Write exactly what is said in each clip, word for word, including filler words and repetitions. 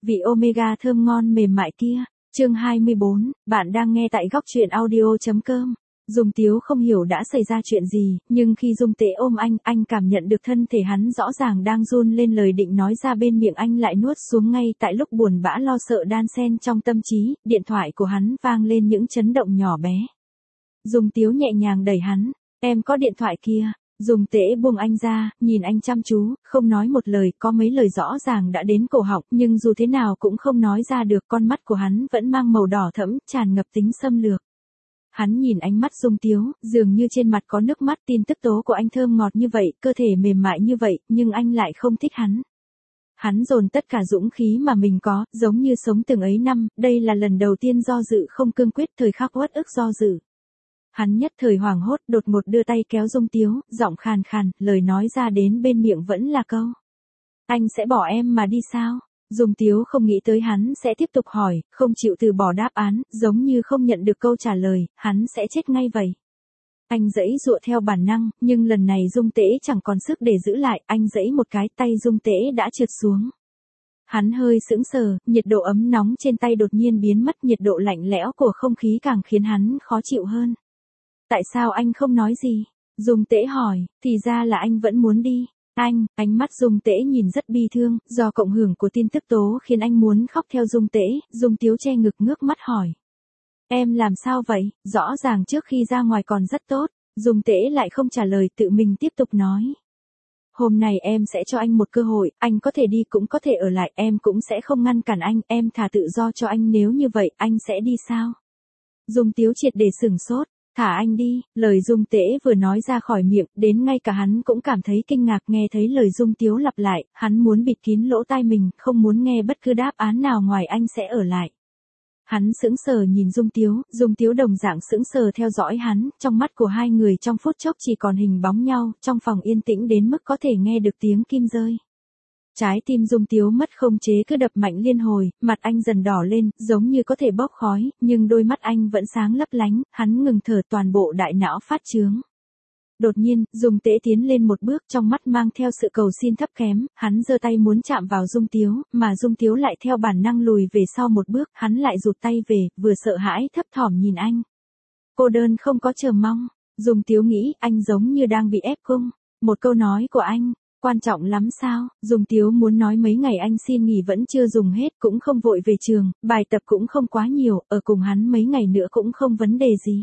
vị omega thơm ngon mềm mại kia. Chương hai mươi bốn, bạn đang nghe tại góc truyện audio.com. Dung Tiếu không hiểu đã xảy ra chuyện gì, nhưng khi Dung Tế ôm anh, anh cảm nhận được thân thể hắn rõ ràng đang run lên, lời định nói ra bên miệng anh lại nuốt xuống ngay tại lúc buồn bã lo sợ đan xen trong tâm trí, điện thoại của hắn vang lên những chấn động nhỏ bé. Dung Tiếu nhẹ nhàng đẩy hắn, em có điện thoại kia. Dung Tế buông anh ra, nhìn anh chăm chú, không nói một lời, có mấy lời rõ ràng đã đến cổ họng, nhưng dù thế nào cũng không nói ra được, con mắt của hắn vẫn mang màu đỏ thẫm, tràn ngập tính xâm lược. Hắn nhìn ánh mắt Dung Tiếu, dường như trên mặt có nước mắt, tin tức tố của anh thơm ngọt như vậy, cơ thể mềm mại như vậy, nhưng anh lại không thích hắn. Hắn dồn tất cả dũng khí mà mình có, giống như sống từng ấy năm, đây là lần đầu tiên do dự không cương quyết, thời khắc uất ức do dự. Hắn nhất thời hoảng hốt, đột ngột đưa tay kéo Dung Tiếu, giọng khàn khàn, lời nói ra đến bên miệng vẫn là câu: anh sẽ bỏ em mà đi sao? Dung Tiếu không nghĩ tới hắn sẽ tiếp tục hỏi, không chịu từ bỏ đáp án, giống như không nhận được câu trả lời, hắn sẽ chết ngay vậy. Anh giãy giụa theo bản năng, nhưng lần này Dung Tế chẳng còn sức để giữ lại, anh giãy một cái, tay Dung Tế đã trượt xuống. Hắn hơi sững sờ, nhiệt độ ấm nóng trên tay đột nhiên biến mất, nhiệt độ lạnh lẽo của không khí càng khiến hắn khó chịu hơn. Tại sao anh không nói gì? Dung Tế hỏi, thì ra là anh vẫn muốn đi. Anh, ánh mắt Dung Tế nhìn rất bi thương, do cộng hưởng của tin tức tố khiến anh muốn khóc theo Dung Tế. Dung Tiếu che ngực ngước mắt hỏi. Em làm sao vậy? Rõ ràng trước khi ra ngoài còn rất tốt. Dung Tế lại không trả lời, tự mình tiếp tục nói. Hôm nay em sẽ cho anh một cơ hội, anh có thể đi cũng có thể ở lại, em cũng sẽ không ngăn cản anh, em thả tự do cho anh, nếu như vậy, anh sẽ đi sao? Dung Tiếu triệt để sửng sốt. Thả anh đi, lời Dung Tế vừa nói ra khỏi miệng, đến ngay cả hắn cũng cảm thấy kinh ngạc nghe thấy lời Dung Tiếu lặp lại, hắn muốn bịt kín lỗ tai mình, không muốn nghe bất cứ đáp án nào ngoài anh sẽ ở lại. Hắn sững sờ nhìn Dung Tiếu, Dung Tiếu đồng dạng sững sờ theo dõi hắn, trong mắt của hai người trong phút chốc chỉ còn hình bóng nhau, trong phòng yên tĩnh đến mức có thể nghe được tiếng kim rơi. Trái tim Dung Tiếu mất không chế cứ đập mạnh liên hồi, mặt anh dần đỏ lên, giống như có thể bốc khói, nhưng đôi mắt anh vẫn sáng lấp lánh, hắn ngừng thở, toàn bộ đại não phát chướng. Đột nhiên, Dung Tế tiến lên một bước, trong mắt mang theo sự cầu xin thấp kém, hắn giơ tay muốn chạm vào Dung Tiếu, mà Dung Tiếu lại theo bản năng lùi về sau một bước, hắn lại rụt tay về, vừa sợ hãi thấp thỏm nhìn anh. Cô đơn không có chờ mong, Dung Tiếu nghĩ anh giống như đang bị ép cung. Một câu nói của anh, quan trọng lắm sao? Dung Tiếu muốn nói mấy ngày anh xin nghỉ vẫn chưa dùng hết, cũng không vội về trường, bài tập cũng không quá nhiều, ở cùng hắn mấy ngày nữa cũng không vấn đề gì.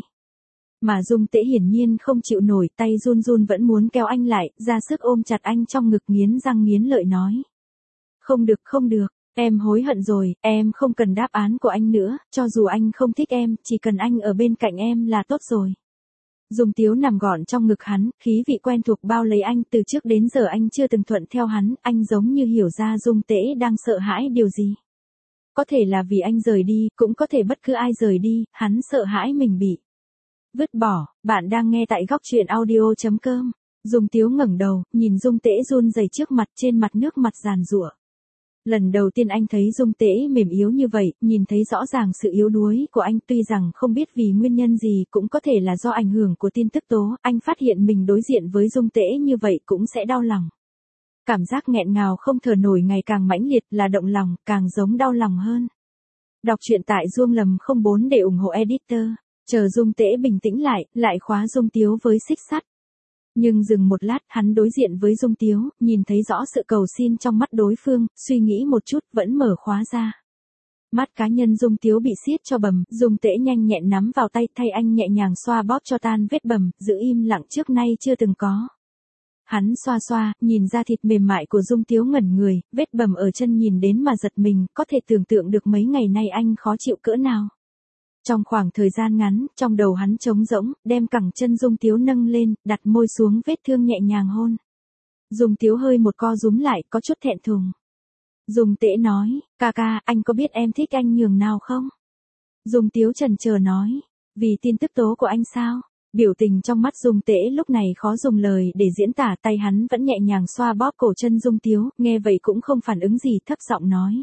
Mà Dung Tế hiển nhiên không chịu nổi, tay run run vẫn muốn kéo anh lại, ra sức ôm chặt anh trong ngực, nghiến răng nghiến lợi nói. Không được không được, em hối hận rồi, em không cần đáp án của anh nữa, cho dù anh không thích em, chỉ cần anh ở bên cạnh em là tốt rồi. Dung Tiếu nằm gọn trong ngực hắn, khí vị quen thuộc bao lấy anh, từ trước đến giờ anh chưa từng thuận theo hắn, anh giống như hiểu ra Dung Tế đang sợ hãi điều gì. Có thể là vì anh rời đi, cũng có thể bất cứ ai rời đi, hắn sợ hãi mình bị vứt bỏ. Bạn đang nghe tại góc truyện audio.com. Dung Tiếu ngẩng đầu, nhìn Dung Tế run rẩy trước mặt, trên mặt nước mặt giàn giụa. Lần đầu tiên anh thấy Dung Tế mềm yếu như vậy, nhìn thấy rõ ràng sự yếu đuối của anh, tuy rằng không biết vì nguyên nhân gì, cũng có thể là do ảnh hưởng của tin tức tố, anh phát hiện mình đối diện với Dung Tế như vậy cũng sẽ đau lòng. Cảm giác nghẹn ngào không thở nổi ngày càng mãnh liệt, là động lòng, càng giống đau lòng hơn. Đọc truyện tại Duông Lầm không bốn để ủng hộ editor. Chờ Dung Tế bình tĩnh lại, lại khóa Dung Tiếu với xích sắt. Nhưng dừng một lát, hắn đối diện với Dung Tiếu, nhìn thấy rõ sự cầu xin trong mắt đối phương, suy nghĩ một chút, vẫn mở khóa ra. Mắt cá nhân Dung Tiếu bị siết cho bầm, Dung Tế nhanh nhẹn nắm vào tay, thay anh nhẹ nhàng xoa bóp cho tan vết bầm, giữ im lặng trước nay chưa từng có. Hắn xoa xoa, nhìn da thịt mềm mại của Dung Tiếu ngẩn người, vết bầm ở chân nhìn đến mà giật mình, có thể tưởng tượng được mấy ngày nay anh khó chịu cỡ nào. Trong khoảng thời gian ngắn, trong đầu hắn trống rỗng, đem cẳng chân Dung Tiếu nâng lên, đặt môi xuống vết thương nhẹ nhàng hôn. Dung Tiếu hơi một co rúm lại, có chút thẹn thùng. Dung Tế nói, ca ca, anh có biết em thích anh nhường nào không? Dung Tiếu chần chờ nói, vì tin tức tố của anh sao? Biểu tình trong mắt Dung Tế lúc này khó dùng lời để diễn tả, tay hắn vẫn nhẹ nhàng xoa bóp cổ chân Dung Tiếu, nghe vậy cũng không phản ứng gì, thấp giọng nói.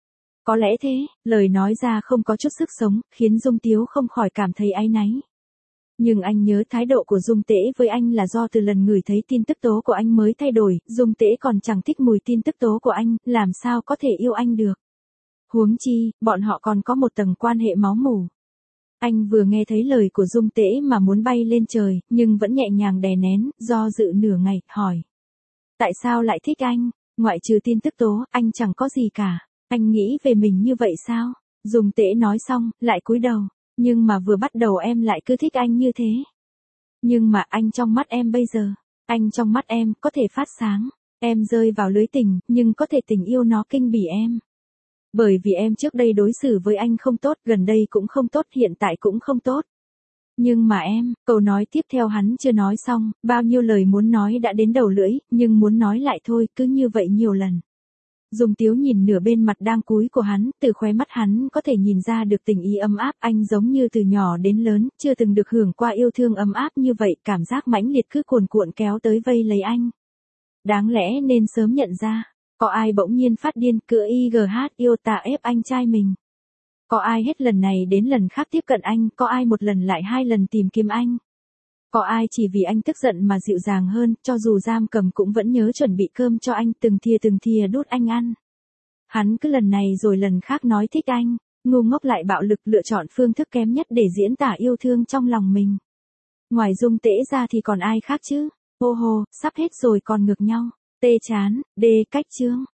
Có lẽ thế, lời nói ra không có chút sức sống, khiến Dung Tiếu không khỏi cảm thấy áy náy. Nhưng anh nhớ thái độ của Dung Tế với anh là do từ lần ngửi thấy tin tức tố của anh mới thay đổi, Dung Tế còn chẳng thích mùi tin tức tố của anh, làm sao có thể yêu anh được. Huống chi, bọn họ còn có một tầng quan hệ máu mủ. Anh vừa nghe thấy lời của Dung Tễ mà muốn bay lên trời, nhưng vẫn nhẹ nhàng đè nén, do dự nửa ngày, hỏi. Tại sao lại thích anh? Ngoại trừ tin tức tố, anh chẳng có gì cả. Anh nghĩ về mình như vậy sao? Dung Tễ nói xong, lại cúi đầu. Nhưng mà vừa bắt đầu em lại cứ thích anh như thế. Nhưng mà anh trong mắt em bây giờ, anh trong mắt em có thể phát sáng. Em rơi vào lưới tình, nhưng có thể tình yêu nó kinh bỉ em. Bởi vì em trước đây đối xử với anh không tốt, gần đây cũng không tốt, hiện tại cũng không tốt. Nhưng mà em, câu nói tiếp theo hắn chưa nói xong, bao nhiêu lời muốn nói đã đến đầu lưỡi, nhưng muốn nói lại thôi, cứ như vậy nhiều lần. Dung Tiếu nhìn nửa bên mặt đang cúi của hắn, từ khóe mắt hắn có thể nhìn ra được tình ý ấm áp, anh giống như từ nhỏ đến lớn, chưa từng được hưởng qua yêu thương ấm áp như vậy, cảm giác mãnh liệt cứ cuồn cuộn kéo tới vây lấy anh. Đáng lẽ nên sớm nhận ra, có ai bỗng nhiên phát điên, cựa i giê hát yêu tà ép anh trai mình. Có ai hết lần này đến lần khác tiếp cận anh, có ai một lần lại hai lần tìm kiếm anh. Có ai chỉ vì anh tức giận mà dịu dàng hơn, cho dù giam cầm cũng vẫn nhớ chuẩn bị cơm cho anh, từng thìa từng thìa đút anh ăn. Hắn cứ lần này rồi lần khác nói thích anh, ngu ngốc lại bạo lực lựa chọn phương thức kém nhất để diễn tả yêu thương trong lòng mình. Ngoài Dung Tễ ra thì còn ai khác chứ? Hô hô, sắp hết rồi còn ngược nhau. Tê chán, đê cách chương.